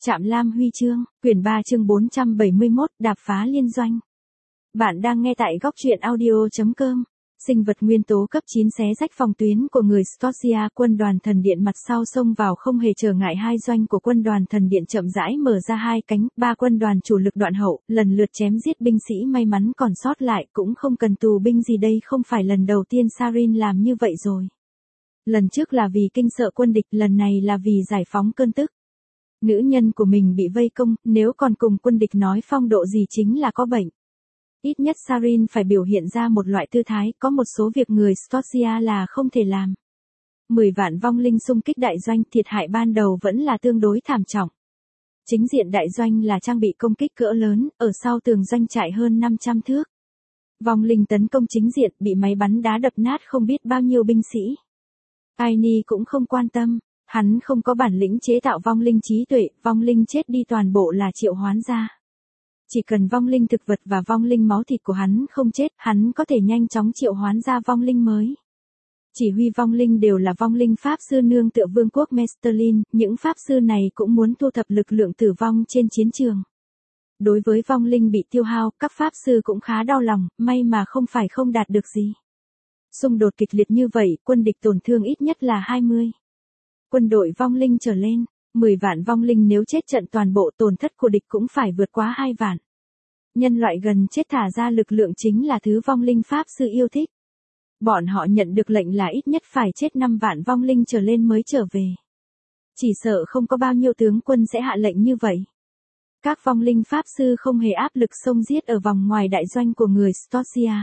Trạm Lam Huy chương, quyển 3 chương 471, đạp phá liên doanh. Bạn đang nghe tại góc truyện audio.com. Sinh vật nguyên tố cấp 9 xé rách phòng tuyến của người Scotia, quân đoàn thần điện mặt sau xông vào không hề trở ngại hai doanh của quân đoàn thần điện chậm rãi mở ra hai cánh, ba quân đoàn chủ lực đoạn hậu, lần lượt chém giết binh sĩ may mắn còn sót lại, cũng không cần tù binh gì đây, không phải lần đầu tiên Sarin làm như vậy rồi. Lần trước là vì kinh sợ quân địch, lần này là vì giải phóng cơn tức. Nữ nhân của mình bị vây công, nếu còn cùng quân địch nói phong độ gì chính là có bệnh. Ít nhất Sarin phải biểu hiện ra một loại tư thái, có một số việc người Scotia là không thể làm. 10 vạn vong linh xung kích đại doanh, thiệt hại ban đầu vẫn là tương đối thảm trọng. Chính diện đại doanh là trang bị công kích cỡ lớn, ở sau tường doanh trại hơn 500 thước. Vong linh tấn công chính diện, bị máy bắn đá đập nát không biết bao nhiêu binh sĩ. Aini cũng không quan tâm. Hắn không có bản lĩnh chế tạo vong linh trí tuệ, vong linh chết đi toàn bộ là triệu hoán ra. Chỉ cần vong linh thực vật và vong linh máu thịt của hắn không chết, hắn có thể nhanh chóng triệu hoán ra vong linh mới. Chỉ huy vong linh đều là vong linh pháp sư nương tựa vương quốc Mesterlin, những pháp sư này cũng muốn thu thập lực lượng tử vong trên chiến trường. Đối với vong linh bị tiêu hao, các pháp sư cũng khá đau lòng, may mà không phải không đạt được gì. Xung đột kịch liệt như vậy, quân địch tổn thương ít nhất là 20. Quân đội vong linh trở lên, 10 vạn vong linh nếu chết trận toàn bộ, tổn thất của địch cũng phải vượt quá 2 vạn. Nhân loại gần chết thả ra lực lượng chính là thứ vong linh pháp sư yêu thích. Bọn họ nhận được lệnh là ít nhất phải chết 5 vạn vong linh trở lên mới trở về. Chỉ sợ không có bao nhiêu tướng quân sẽ hạ lệnh như vậy. Các vong linh pháp sư không hề áp lực xông giết ở vòng ngoài đại doanh của người Scotia.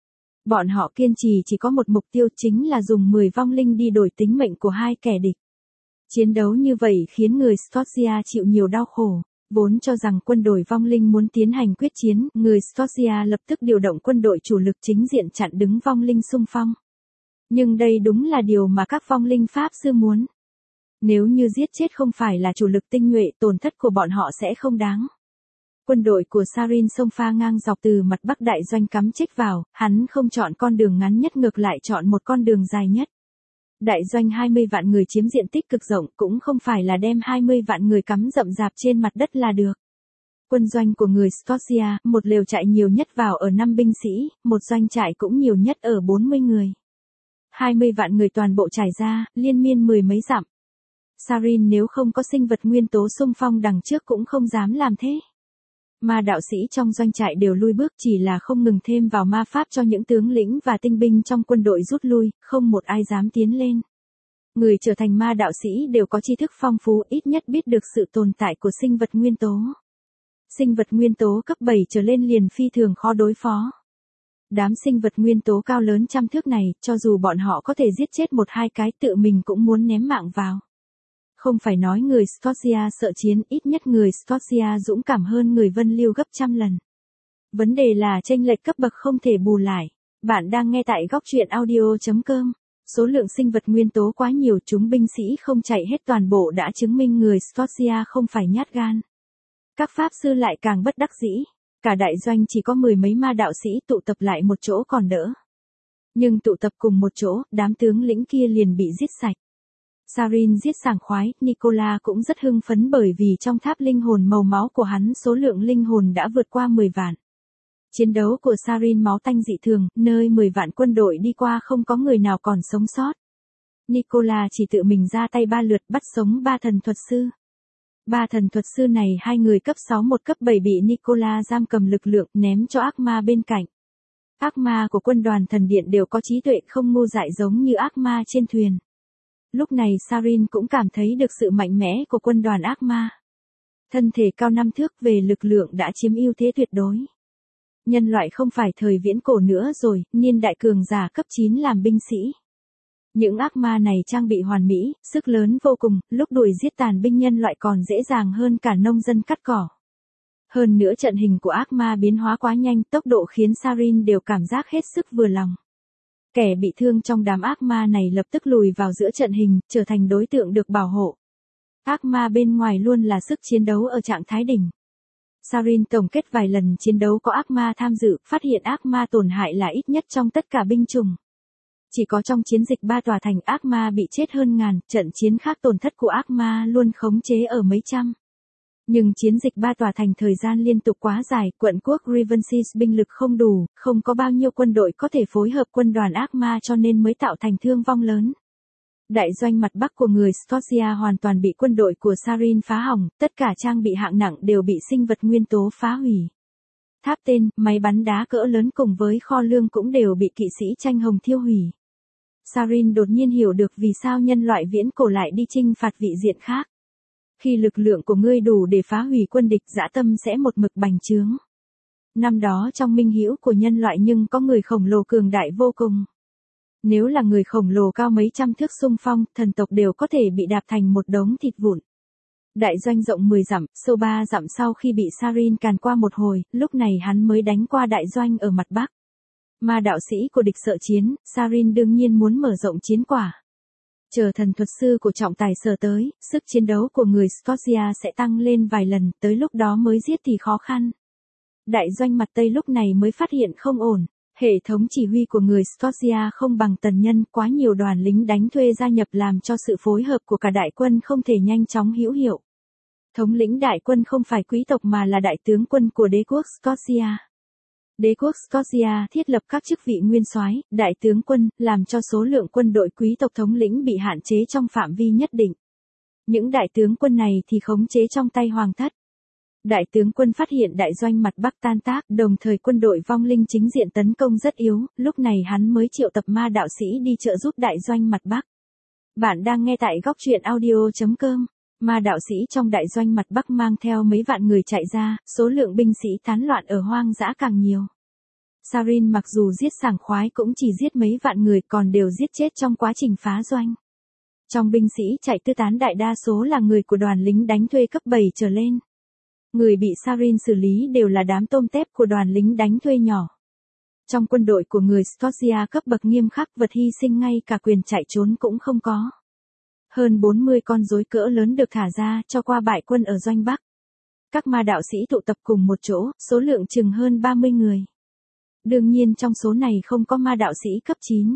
Bọn họ kiên trì chỉ có một mục tiêu, chính là dùng 10 vong linh đi đổi tính mệnh của hai kẻ địch. Chiến đấu như vậy khiến người Scotia chịu nhiều đau khổ, vốn cho rằng quân đội vong linh muốn tiến hành quyết chiến, người Scotia lập tức điều động quân đội chủ lực chính diện chặn đứng vong linh xung phong. Nhưng đây đúng là điều mà các vong linh pháp sư muốn. Nếu như giết chết không phải là chủ lực tinh nhuệ, tổn thất của bọn họ sẽ không đáng. Quân đội của Sarin xông pha ngang dọc từ mặt bắc đại doanh cắm chích vào, hắn không chọn con đường ngắn nhất, ngược lại chọn một con đường dài nhất. Đại doanh 20 vạn người chiếm diện tích cực rộng, cũng không phải là đem 20 vạn người cắm rậm rạp trên mặt đất là được. Quân doanh của người Scotia, một lều trại nhiều nhất vào ở 5 binh sĩ, một doanh trại cũng nhiều nhất ở 40 người. 20 vạn người toàn bộ trải ra, liên miên mười mấy dặm. Sarin nếu không có sinh vật nguyên tố xung phong đằng trước cũng không dám làm thế. Mà đạo sĩ trong doanh trại đều lui bước, chỉ là không ngừng thêm vào ma pháp cho những tướng lĩnh và tinh binh trong quân đội rút lui, không một ai dám tiến lên. Người trở thành ma đạo sĩ đều có tri thức phong phú, ít nhất biết được sự tồn tại của sinh vật nguyên tố. Sinh vật nguyên tố cấp 7 trở lên liền phi thường khó đối phó. Đám sinh vật nguyên tố cao lớn trăm thước này, cho dù bọn họ có thể giết chết một hai cái, tự mình cũng muốn ném mạng vào. Không phải nói người Scotia sợ chiến, ít nhất người Scotia dũng cảm hơn người Vân Liêu gấp trăm lần. Vấn đề là chênh lệch cấp bậc không thể bù lại. Bạn đang nghe tại góc truyện audio.com. Số lượng sinh vật nguyên tố quá nhiều, chúng binh sĩ không chạy hết toàn bộ đã chứng minh người Scotia không phải nhát gan. Các pháp sư lại càng bất đắc dĩ. Cả đại doanh chỉ có 10 mấy ma đạo sĩ tụ tập lại một chỗ còn đỡ. Nhưng tụ tập cùng một chỗ, đám tướng lĩnh kia liền bị giết sạch. Sarin giết sảng khoái, Nicola cũng rất hưng phấn bởi vì trong tháp linh hồn màu máu của hắn số lượng linh hồn đã vượt qua 10 vạn. Chiến đấu của Sarin máu tanh dị thường, nơi 10 vạn quân đội đi qua không có người nào còn sống sót. Nicola chỉ tự mình ra tay 3 lượt bắt sống 3 thần thuật sư. 3 thần thuật sư này 2 người cấp 6 một cấp 7 bị Nicola giam cầm lực lượng ném cho ác ma bên cạnh. Ác ma của quân đoàn thần điện đều có trí tuệ không ngu dại giống như ác ma trên thuyền. Lúc này Sarin cũng cảm thấy được sự mạnh mẽ của quân đoàn ác ma. Thân thể cao 5 thước về lực lượng đã chiếm ưu thế tuyệt đối. Nhân loại không phải thời viễn cổ nữa rồi, niên đại cường giả cấp 9 làm binh sĩ. Những ác ma này trang bị hoàn mỹ, sức lớn vô cùng, lúc đuổi giết tàn binh nhân loại còn dễ dàng hơn cả nông dân cắt cỏ. Hơn nữa trận hình của ác ma biến hóa quá nhanh, tốc độ khiến Sarin đều cảm giác hết sức vừa lòng. Kẻ bị thương trong đám ác ma này lập tức lùi vào giữa trận hình, trở thành đối tượng được bảo hộ. Ác ma bên ngoài luôn là sức chiến đấu ở trạng thái đỉnh. Sarin tổng kết vài lần chiến đấu có ác ma tham dự, phát hiện ác ma tổn hại là ít nhất trong tất cả binh chủng. Chỉ có trong chiến dịch 3 tòa thành ác ma bị chết hơn ngàn, trận chiến khác tổn thất của ác ma luôn khống chế ở mấy trăm. Nhưng chiến dịch ba tòa thành thời gian liên tục quá dài, quận quốc Rivensis binh lực không đủ, không có bao nhiêu quân đội có thể phối hợp quân đoàn ác ma cho nên mới tạo thành thương vong lớn. Đại doanh mặt bắc của người Scotia hoàn toàn bị quân đội của Sarin phá hỏng, tất cả trang bị hạng nặng đều bị sinh vật nguyên tố phá hủy. Tháp tên, máy bắn đá cỡ lớn cùng với kho lương cũng đều bị kỵ sĩ tranh hồng thiêu hủy. Sarin đột nhiên hiểu được vì sao nhân loại viễn cổ lại đi chinh phạt vị diện khác. Khi lực lượng của ngươi đủ để phá hủy quân địch, dã tâm sẽ một mực bành trướng. Năm đó trong minh hữu của nhân loại nhưng có người khổng lồ cường đại vô cùng. Nếu là người khổng lồ cao mấy trăm thước xung phong, thần tộc đều có thể bị đạp thành một đống thịt vụn. Đại doanh rộng 10 dặm, sâu 3 dặm sau khi bị Sarin càn qua một hồi, lúc này hắn mới đánh qua đại doanh ở mặt bắc. Ma đạo sĩ của địch sợ chiến, Sarin đương nhiên muốn mở rộng chiến quả. Chờ thần thuật sư của trọng tài sở tới, sức chiến đấu của người Scotia sẽ tăng lên vài lần, tới lúc đó mới giết thì khó khăn. Đại doanh mặt Tây lúc này mới phát hiện không ổn. Hệ thống chỉ huy của người Scotia không bằng tần nhân, quá nhiều đoàn lính đánh thuê gia nhập làm cho sự phối hợp của cả đại quân không thể nhanh chóng hữu hiệu. Thống lĩnh đại quân không phải quý tộc mà là đại tướng quân của đế quốc Scotia. Đế quốc Scotia thiết lập các chức vị nguyên soái, đại tướng quân, làm cho số lượng quân đội quý tộc thống lĩnh bị hạn chế trong phạm vi nhất định. Những đại tướng quân này thì khống chế trong tay hoàng thất. Đại tướng quân phát hiện đại doanh mặt bắc tan tác, đồng thời quân đội vong linh chính diện tấn công rất yếu, lúc này hắn mới triệu tập ma đạo sĩ đi trợ giúp đại doanh mặt bắc. Bạn đang nghe tại góc truyện audio.com. Ma đạo sĩ trong đại doanh mặt bắc mang theo mấy vạn người chạy ra, số lượng binh sĩ tán loạn ở hoang dã càng nhiều. Sarin mặc dù giết sảng khoái cũng chỉ giết mấy vạn người, còn đều giết chết trong quá trình phá doanh. Trong binh sĩ chạy tứ tán đại đa số là người của đoàn lính đánh thuê cấp 7 trở lên. Người bị Sarin xử lý đều là đám tôm tép của đoàn lính đánh thuê nhỏ. Trong quân đội của người Scotia cấp bậc nghiêm khắc, vật hy sinh ngay cả quyền chạy trốn cũng không có. Hơn 40 con rối cỡ lớn được thả ra cho qua bại quân ở doanh Bắc. Các ma đạo sĩ tụ tập cùng một chỗ, số lượng chừng hơn 30 người. Đương nhiên trong số này không có ma đạo sĩ cấp 9.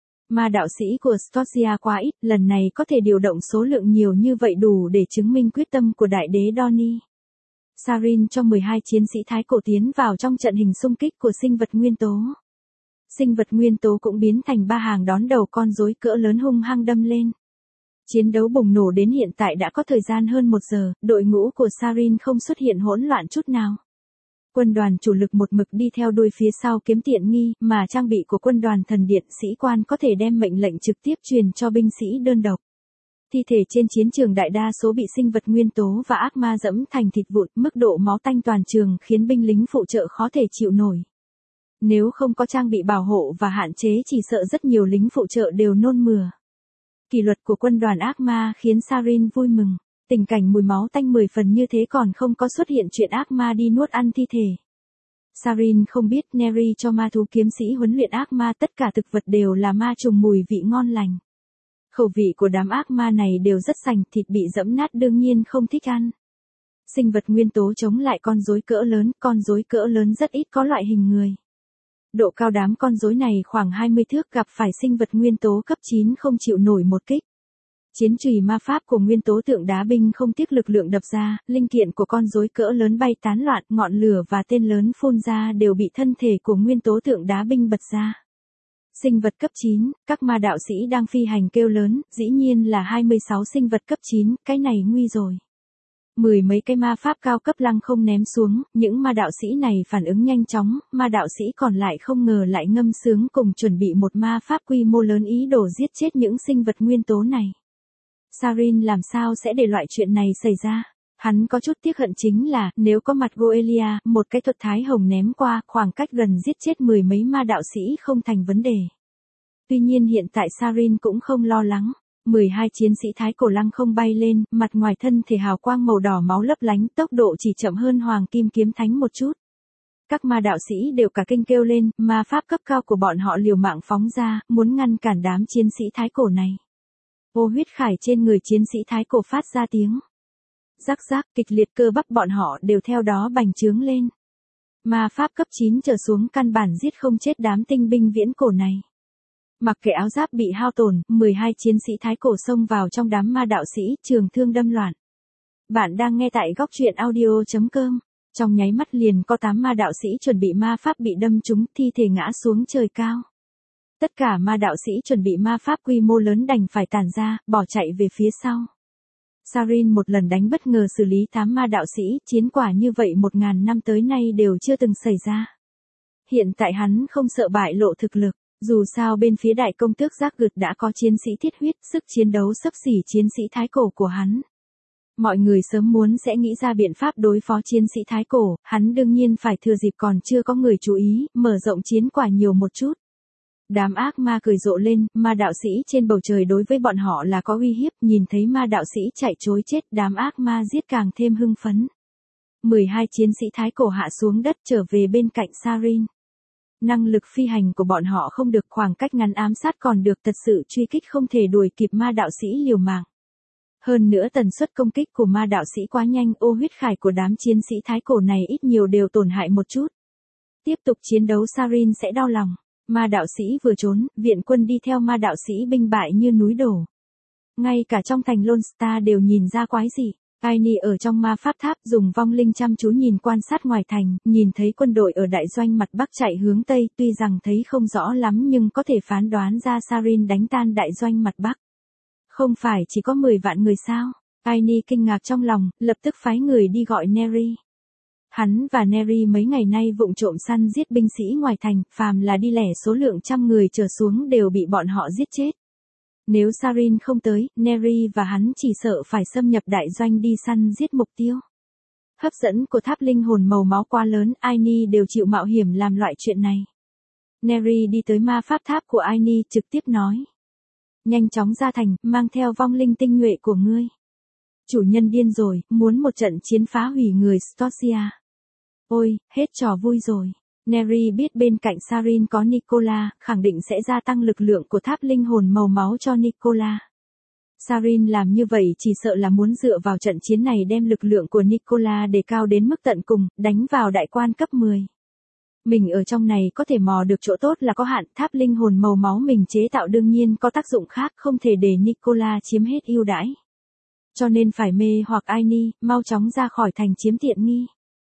Ma đạo sĩ của Scotia quá ít, lần này có thể điều động số lượng nhiều như vậy đủ để chứng minh quyết tâm của đại đế Donnie. Sarin cho 12 chiến sĩ thái cổ tiến vào trong trận hình xung kích của sinh vật nguyên tố. Sinh vật nguyên tố cũng biến thành ba hàng đón đầu con rối cỡ lớn hung hăng đâm lên. Chiến đấu bùng nổ đến hiện tại đã có thời gian hơn 1 giờ, đội ngũ của Sarin không xuất hiện hỗn loạn chút nào. Quân đoàn chủ lực một mực đi theo đuôi phía sau kiếm tiện nghi, mà trang bị của quân đoàn thần điện sĩ quan có thể đem mệnh lệnh trực tiếp truyền cho binh sĩ đơn độc. Thi thể trên chiến trường đại đa số bị sinh vật nguyên tố và ác ma dẫm thành thịt vụn, mức độ máu tanh toàn trường khiến binh lính phụ trợ khó thể chịu nổi. Nếu không có trang bị bảo hộ và hạn chế chỉ sợ rất nhiều lính phụ trợ đều nôn mửa. Kỷ luật của quân đoàn ác ma khiến Sarin vui mừng. Tình cảnh mùi máu tanh 10 phần như thế còn không có xuất hiện chuyện ác ma đi nuốt ăn thi thể. Sarin không biết Neri cho ma thú kiếm sĩ huấn luyện ác ma tất cả thực vật đều là ma trùng mùi vị ngon lành. Khẩu vị của đám ác ma này đều rất sành, thịt bị dẫm nát đương nhiên không thích ăn. Sinh vật nguyên tố chống lại con rối cỡ lớn rất ít có loại hình người. Độ cao đám con rối này khoảng 20 thước, gặp phải sinh vật nguyên tố cấp 9 không chịu nổi một kích. Chiến chùy ma pháp của nguyên tố tượng đá binh không tiếc lực lượng đập ra, linh kiện của con rối cỡ lớn bay tán loạn, ngọn lửa và tên lớn phun ra đều bị thân thể của nguyên tố tượng đá binh bật ra. Sinh vật cấp 9, các ma đạo sĩ đang phi hành kêu lớn, dĩ nhiên là 26 sinh vật cấp 9, cái này nguy rồi. 10 mấy cái ma pháp cao cấp lăng không ném xuống, những ma đạo sĩ này phản ứng nhanh chóng, ma đạo sĩ còn lại không ngờ lại ngâm sướng cùng chuẩn bị một ma pháp quy mô lớn ý đồ giết chết những sinh vật nguyên tố này. Sarin làm sao sẽ để loại chuyện này xảy ra? Hắn có chút tiếc hận chính là, nếu có mặt Goelia, một cái thuật thái hồng ném qua, khoảng cách gần giết chết 10 mấy ma đạo sĩ không thành vấn đề. Tuy nhiên hiện tại Sarin cũng không lo lắng. 12 chiến sĩ thái cổ lăng không bay lên, mặt ngoài thân thể hào quang màu đỏ máu lấp lánh, tốc độ chỉ chậm hơn hoàng kim kiếm thánh một chút. Các ma đạo sĩ đều cả kinh kêu lên, ma pháp cấp cao của bọn họ liều mạng phóng ra, muốn ngăn cản đám chiến sĩ thái cổ này. Ô huyết khải trên người chiến sĩ thái cổ phát ra tiếng rắc rắc, kịch liệt, cơ bắp bọn họ đều theo đó bành trướng lên. Ma pháp cấp 9 trở xuống căn bản giết không chết đám tinh binh viễn cổ này. Mặc kệ áo giáp bị hao tổn, 12 chiến sĩ thái cổ xông vào trong đám ma đạo sĩ, trường thương đâm loạn. Bạn đang nghe tại góc truyện audio.com. Trong nháy mắt liền có 8 ma đạo sĩ chuẩn bị ma pháp bị đâm trúng, thi thể ngã xuống trời cao. Tất cả ma đạo sĩ chuẩn bị ma pháp quy mô lớn đành phải tản ra, bỏ chạy về phía sau. Sarin một lần đánh bất ngờ xử lý 8 ma đạo sĩ, chiến quả như vậy 1000 năm tới nay đều chưa từng xảy ra. Hiện tại hắn không sợ bại lộ thực lực, dù sao bên phía đại công tước giác gực đã có chiến sĩ thiết huyết, sức chiến đấu xấp xỉ chiến sĩ thái cổ của hắn. Mọi người sớm muốn sẽ nghĩ ra biện pháp đối phó chiến sĩ thái cổ, hắn đương nhiên phải thừa dịp còn chưa có người chú ý, mở rộng chiến quả nhiều một chút. Đám ác ma cười rộ lên, ma đạo sĩ trên bầu trời đối với bọn họ là có uy hiếp, nhìn thấy ma đạo sĩ chạy trối chết, đám ác ma giết càng thêm hưng phấn. 12 chiến sĩ thái cổ hạ xuống đất trở về bên cạnh Sarin. Năng lực phi hành của bọn họ không được, khoảng cách ngắn ám sát còn được, thật sự truy kích không thể đuổi kịp ma đạo sĩ liều mạng. Hơn nữa tần suất công kích của ma đạo sĩ quá nhanh, ô huyết khải của đám chiến sĩ thái cổ này ít nhiều đều tổn hại một chút. Tiếp tục chiến đấu Sarin sẽ đau lòng. Ma đạo sĩ vừa trốn, viện quân đi theo ma đạo sĩ binh bại như núi đổ. Ngay cả trong thành Lone Star đều nhìn ra quái dị. Aini ở trong ma pháp tháp dùng vong linh chăm chú nhìn quan sát ngoài thành, nhìn thấy quân đội ở đại doanh mặt bắc chạy hướng tây, tuy rằng thấy không rõ lắm nhưng có thể phán đoán ra Sarin đánh tan đại doanh mặt bắc. Không phải chỉ có 10 vạn người sao? Aini kinh ngạc trong lòng, lập tức phái người đi gọi Neri. Hắn và Neri mấy ngày nay vụng trộm săn giết binh sĩ ngoài thành, phàm là đi lẻ số lượng trăm người trở xuống đều bị bọn họ giết chết. Nếu Sarin không tới, Neri và hắn chỉ sợ phải xâm nhập đại doanh đi săn giết mục tiêu. Hấp dẫn của tháp linh hồn màu máu quá lớn, Aini đều chịu mạo hiểm làm loại chuyện này. Neri đi tới ma pháp tháp của Aini trực tiếp nói. Nhanh chóng ra thành, mang theo vong linh tinh nhuệ của ngươi. Chủ nhân điên rồi, muốn một trận chiến phá hủy người Storsia. Ôi, hết trò vui rồi. Neri biết bên cạnh Sarin có Nicola, khẳng định sẽ gia tăng lực lượng của tháp linh hồn màu máu cho Nicola. Sarin làm như vậy chỉ sợ là muốn dựa vào trận chiến này đem lực lượng của Nicola đề cao đến mức tận cùng, đánh vào đại quan cấp 10. Mình ở trong này có thể mò được chỗ tốt là có hạn, tháp linh hồn màu máu mình chế tạo đương nhiên có tác dụng khác, không thể để Nicola chiếm hết ưu đãi. Cho nên phải mê hoặc Aini, mau chóng ra khỏi thành chiếm tiện nghi.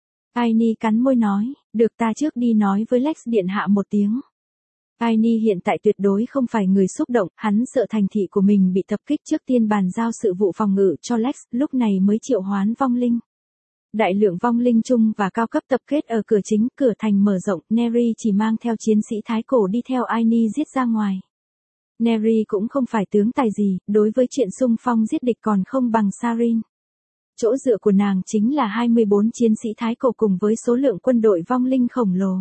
Aini cắn môi nói, được, ta trước đi nói với Lex điện hạ một tiếng. Aini hiện tại tuyệt đối không phải người xúc động, hắn sợ thành thị của mình bị tập kích, trước tiên bàn giao sự vụ phòng ngự cho Lex, lúc này mới triệu hoán vong linh. Đại lượng vong linh trung và cao cấp tập kết ở cửa chính, cửa thành mở rộng, Neri chỉ mang theo chiến sĩ thái cổ đi theo Aini giết ra ngoài. Neri cũng không phải tướng tài gì, đối với chuyện xung phong giết địch còn không bằng Sarin. Chỗ dựa của nàng chính là 24 chiến sĩ thái cổ cùng với số lượng quân đội vong linh khổng lồ.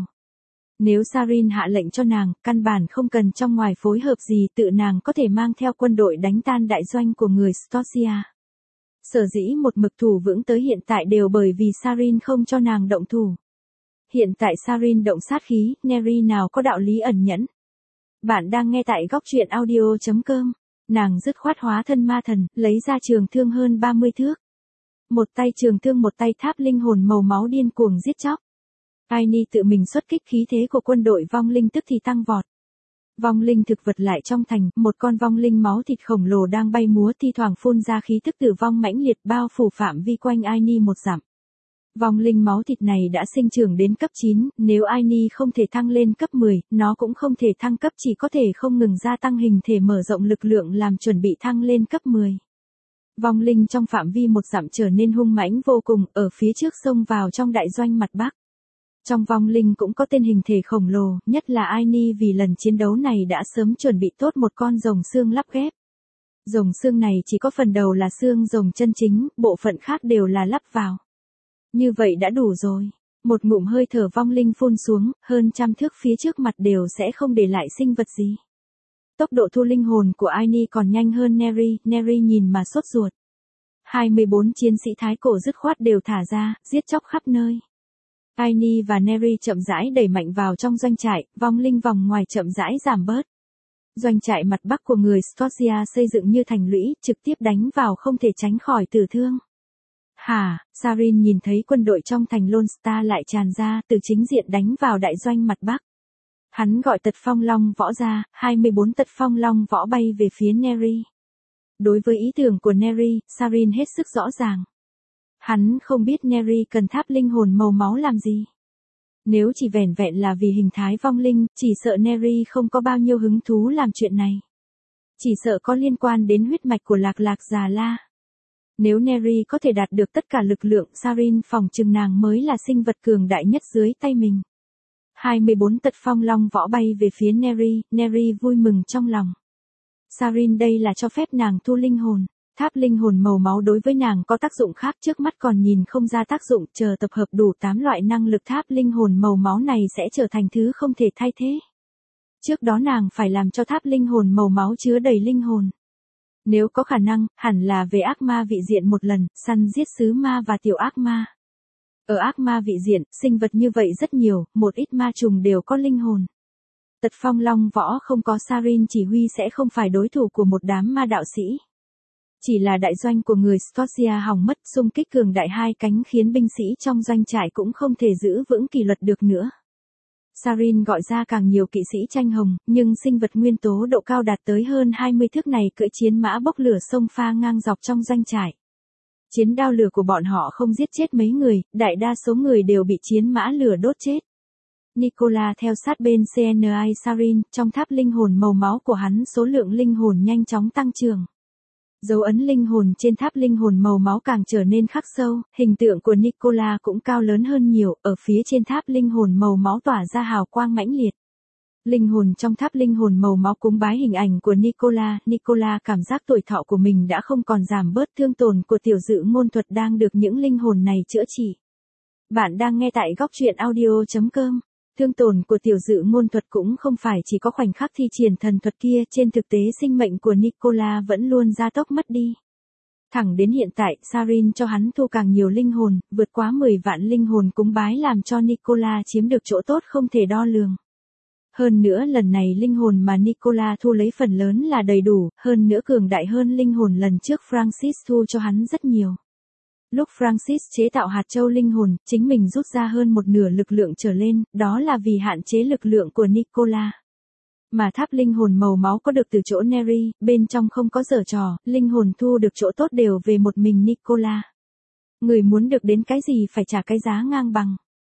Nếu Sarin hạ lệnh cho nàng, căn bản không cần trong ngoài phối hợp gì, tự nàng có thể mang theo quân đội đánh tan đại doanh của người Storsia. Sở dĩ một mực thủ vững tới hiện tại đều bởi vì Sarin không cho nàng động thủ. Hiện tại Sarin động sát khí, Neri nào có đạo lý ẩn nhẫn. Bạn đang nghe tại góc truyện audio.com. Nàng dứt khoát hóa thân ma thần, lấy ra trường thương hơn 30 thước. Một tay trường thương, một tay tháp linh hồn màu máu điên cuồng giết chóc. Aini tự mình xuất kích, khí thế của quân đội vong linh tức thì tăng vọt. Vong linh thực vật lại trong thành, một con vong linh máu thịt khổng lồ đang bay múa, thi thoảng phun ra khí tức tử vong mãnh liệt, bao phủ phạm vi quanh Aini một dặm. Vong linh máu thịt này đã sinh trưởng đến cấp 9, nếu Aini không thể thăng lên cấp 10, nó cũng không thể thăng cấp, chỉ có thể không ngừng gia tăng hình thể, mở rộng lực lượng làm chuẩn bị thăng lên cấp 10. Vong linh trong phạm vi một dặm trở nên hung mãnh vô cùng, ở phía trước xông vào trong đại doanh mặt bắc. Trong vong linh cũng có tên hình thể khổng lồ, nhất là Aini vì lần chiến đấu này đã sớm chuẩn bị tốt một con rồng xương lắp ghép. Rồng xương này chỉ có phần đầu là xương rồng chân chính, bộ phận khác đều là lắp vào. Như vậy đã đủ rồi. Một ngụm hơi thở vong linh phun xuống, hơn 100 thước phía trước mặt đều sẽ không để lại sinh vật gì. Tốc độ thu linh hồn của Aini còn nhanh hơn Neri, Neri nhìn mà sốt ruột. 24 chiến sĩ thái cổ dứt khoát đều thả ra, giết chóc khắp nơi. Aini và Neri chậm rãi đẩy mạnh vào trong doanh trại, vong linh vòng ngoài chậm rãi giảm bớt. Doanh trại mặt bắc của người Storsia xây dựng như thành lũy, trực tiếp đánh vào không thể tránh khỏi tử thương. Hả, Sarin nhìn thấy quân đội trong thành Lone Star lại tràn ra, từ chính diện đánh vào đại doanh mặt bắc. Hắn gọi tật phong long võ ra, 24 tật phong long võ bay về phía Neri. Đối với ý tưởng của Neri, Sarin hết sức rõ ràng. Hắn không biết Neri cần tháp linh hồn màu máu làm gì. Nếu chỉ vẻn vẹn là vì hình thái vong linh, chỉ sợ Neri không có bao nhiêu hứng thú làm chuyện này. Chỉ sợ có liên quan đến huyết mạch của Lạc Lạc Già La. Nếu Neri có thể đạt được tất cả lực lượng, Sarin phỏng chừng nàng mới là sinh vật cường đại nhất dưới tay mình. 24 tật phong long võ bay về phía Neri, Neri vui mừng trong lòng. Sarin đây là cho phép nàng thu linh hồn. Tháp linh hồn màu máu đối với nàng có tác dụng khác, trước mắt còn nhìn không ra tác dụng, chờ tập hợp đủ 8 loại năng lực tháp linh hồn màu máu này sẽ trở thành thứ không thể thay thế. Trước đó nàng phải làm cho tháp linh hồn màu máu chứa đầy linh hồn. Nếu có khả năng, hẳn là về ác ma vị diện một lần, săn giết sứ ma và tiểu ác ma. Ở ác ma vị diện, sinh vật như vậy rất nhiều, một ít ma trùng đều có linh hồn. Tật phong long võ không có Sarin chỉ huy sẽ không phải đối thủ của một đám ma đạo sĩ. Chỉ là đại doanh của người Scotia hỏng mất, xung kích cường đại hai cánh khiến binh sĩ trong doanh trại cũng không thể giữ vững kỷ luật được nữa. Sarin gọi ra càng nhiều kỵ sĩ tranh hồng, nhưng sinh vật nguyên tố độ cao đạt tới hơn 20 thước này cưỡi chiến mã bốc lửa xông pha ngang dọc trong doanh trại. Chiến đao lửa của bọn họ không giết chết mấy người, đại đa số người đều bị chiến mã lửa đốt chết. Nicola theo sát bên CNI Sarin, trong tháp linh hồn màu máu của hắn số lượng linh hồn nhanh chóng tăng trưởng. Dấu ấn linh hồn trên tháp linh hồn màu máu càng trở nên khắc sâu, hình tượng của Nicola cũng cao lớn hơn nhiều, ở phía trên tháp linh hồn màu máu tỏa ra hào quang mãnh liệt. Linh hồn trong tháp linh hồn màu máu cúng bái hình ảnh của Nicola cảm giác tuổi thọ của mình đã không còn giảm bớt, thương tổn của tiểu dự ngôn thuật đang được những linh hồn này chữa trị. Bạn đang nghe tại góc truyện audio.com. Thương tổn của tiểu dự ngôn thuật cũng không phải chỉ có khoảnh khắc thi triển thần thuật kia, trên thực tế sinh mệnh của Nicola vẫn luôn gia tốc mất đi. Thẳng đến hiện tại, Sarin cho hắn thu càng nhiều linh hồn, vượt quá 10 vạn linh hồn cúng bái làm cho Nicola chiếm được chỗ tốt không thể đo lường. Hơn nữa lần này linh hồn mà Nicola thu lấy phần lớn là đầy đủ, hơn nữa cường đại hơn linh hồn lần trước Francis thu cho hắn rất nhiều. Lúc Francis chế tạo hạt châu linh hồn, chính mình rút ra hơn một nửa lực lượng trở lên, đó là vì hạn chế lực lượng của Nicola. Mà tháp linh hồn màu máu có được từ chỗ Neri, bên trong không có giở trò, linh hồn thu được chỗ tốt đều về một mình Nicola. Người muốn được đến cái gì phải trả cái giá ngang bằng.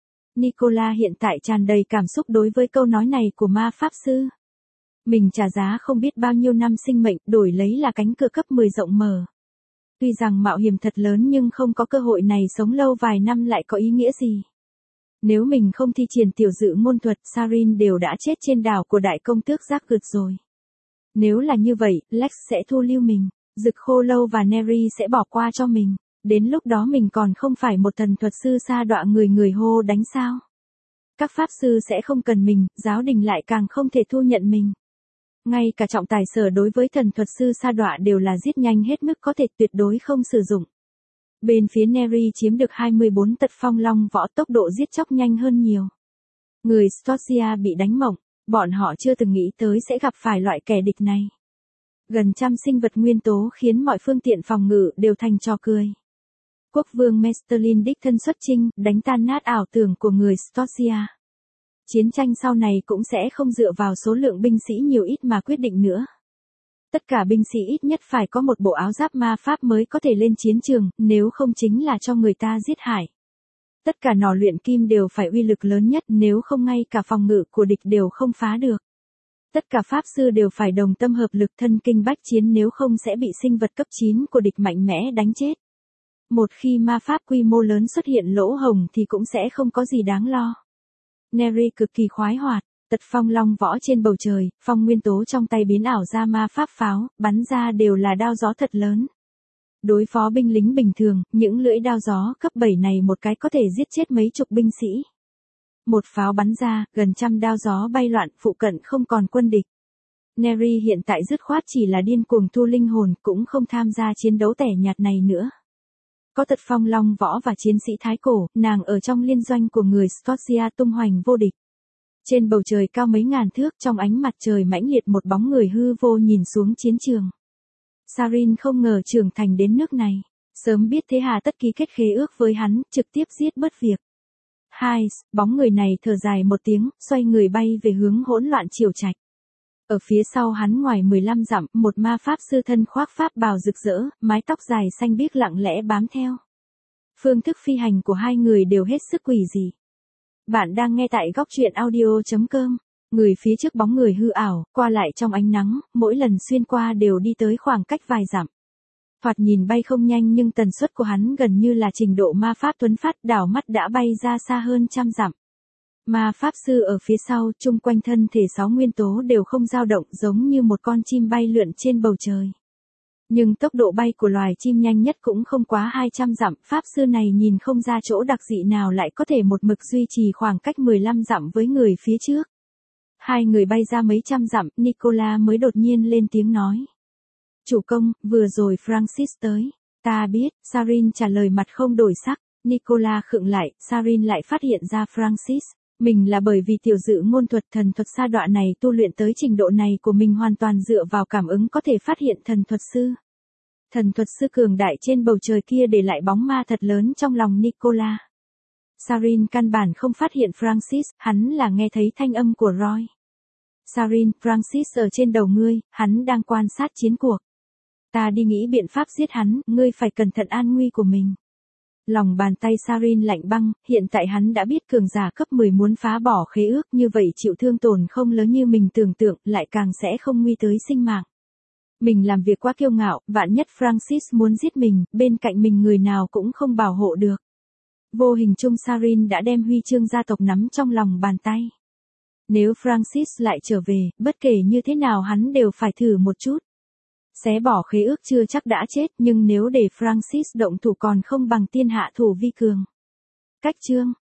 Nicola hiện tại tràn đầy cảm xúc đối với câu nói này của ma pháp sư. Mình trả giá không biết bao nhiêu năm sinh mệnh, đổi lấy là cánh cửa cấp 10 rộng mở. Tuy rằng mạo hiểm thật lớn nhưng không có cơ hội này sống lâu vài năm lại có ý nghĩa gì. Nếu mình không thi triển tiểu dự ngôn thuật, Sarin đều đã chết trên đảo của đại công tước Giác Gượt rồi. Nếu là như vậy, Lex sẽ thu lưu mình, Dực Khô Lâu và Neri sẽ bỏ qua cho mình. Đến lúc đó mình còn không phải một thần thuật sư sa đọa người hô đánh sao. Các pháp sư sẽ không cần mình, giáo đình lại càng không thể thu nhận mình. Ngay cả trọng tài sở đối với thần thuật sư sa đọa đều là giết nhanh hết mức có thể, tuyệt đối không sử dụng. Bên phía Neri chiếm được 24 tật phong long võ, tốc độ giết chóc nhanh hơn nhiều. Người Scotia bị đánh mộng, bọn họ chưa từng nghĩ tới sẽ gặp phải loại kẻ địch này. Gần trăm sinh vật nguyên tố khiến mọi phương tiện phòng ngự đều thành trò cười. Quốc vương Mestelin đích thân xuất chinh, đánh tan nát ảo tưởng của người Scotia. Chiến tranh sau này cũng sẽ không dựa vào số lượng binh sĩ nhiều ít mà quyết định nữa. Tất cả binh sĩ ít nhất phải có một bộ áo giáp ma pháp mới có thể lên chiến trường, nếu không chính là cho người ta giết hại. Tất cả nỏ luyện kim đều phải uy lực lớn nhất, nếu không ngay cả phòng ngự của địch đều không phá được. Tất cả pháp sư đều phải đồng tâm hợp lực thân kinh bách chiến, nếu không sẽ bị sinh vật cấp 9 của địch mạnh mẽ đánh chết. Một khi ma pháp quy mô lớn xuất hiện lỗ hổng thì cũng sẽ không có gì đáng lo. Neri cực kỳ khoái hoạt, tật phong long võ trên bầu trời, phong nguyên tố trong tay biến ảo ra ma pháp pháo, bắn ra đều là đao gió thật lớn. Đối phó binh lính bình thường, những lưỡi đao gió cấp 7 này một cái có thể giết chết mấy chục binh sĩ. Một pháo bắn ra, gần trăm đao gió bay loạn, phụ cận không còn quân địch. Neri hiện tại dứt khoát chỉ là điên cuồng thu linh hồn, cũng không tham gia chiến đấu tẻ nhạt này nữa. Có tật phong long võ và chiến sĩ thái cổ, nàng ở trong liên doanh của người Scotia tung hoành vô địch. Trên bầu trời cao mấy ngàn thước, trong ánh mặt trời mãnh liệt, một bóng người hư vô nhìn xuống chiến trường. Sarin không ngờ trưởng thành đến nước này. Sớm biết thế hà tất ký kết khế ước với hắn, trực tiếp giết bớt việc. Hai, bóng người này thở dài một tiếng, xoay người bay về hướng hỗn loạn triều trạch. Ở phía sau hắn ngoài 15 dặm, một ma pháp sư thân khoác pháp bào rực rỡ, mái tóc dài xanh biếc lặng lẽ bám theo. Phương thức phi hành của hai người đều hết sức quỷ dị. Bạn đang nghe tại góc truyện audio.com. Người phía trước bóng người hư ảo, qua lại trong ánh nắng, mỗi lần xuyên qua đều đi tới khoảng cách vài dặm. Thoạt nhìn bay không nhanh nhưng tần suất của hắn gần như là trình độ ma pháp tuấn phát, đảo mắt đã bay ra xa hơn trăm dặm. Ma pháp sư ở phía sau, chung quanh thân thể 6 nguyên tố đều không dao động, giống như một con chim bay lượn trên bầu trời. Nhưng tốc độ bay của loài chim nhanh nhất cũng không quá 200 dặm, pháp sư này nhìn không ra chỗ đặc dị nào lại có thể một mực duy trì khoảng cách 15 dặm với người phía trước. Hai người bay ra mấy trăm dặm, Nicola mới đột nhiên lên tiếng nói. Chủ công, vừa rồi Francis tới. Ta biết, Sarin trả lời mặt không đổi sắc. Nicola khựng lại, Sarin lại phát hiện ra Francis. Mình là bởi vì tiểu dự ngôn thuật thần thuật sa đọa này tu luyện tới trình độ này của mình hoàn toàn dựa vào cảm ứng có thể phát hiện thần thuật sư. Thần thuật sư cường đại trên bầu trời kia để lại bóng ma thật lớn trong lòng Nicola. Sarin căn bản không phát hiện Francis, hắn là nghe thấy thanh âm của Roy. Sarin, Francis ở trên đầu ngươi, hắn đang quan sát chiến cuộc. Ta đi nghĩ biện pháp giết hắn, ngươi phải cẩn thận an nguy của mình. Lòng bàn tay Sarin lạnh băng, hiện tại hắn đã biết cường giả cấp 10 muốn phá bỏ khế ước như vậy chịu thương tổn không lớn như mình tưởng tượng, lại càng sẽ không nguy tới sinh mạng. Mình làm việc quá kiêu ngạo, vạn nhất Francis muốn giết mình, bên cạnh mình người nào cũng không bảo hộ được. Vô hình chung Sarin đã đem huy chương gia tộc nắm trong lòng bàn tay. Nếu Francis lại trở về, bất kể như thế nào hắn đều phải thử một chút. Xé bỏ khế ước chưa chắc đã chết, nhưng nếu để Francis động thủ còn không bằng tiên hạ thủ vi cường. Cách chương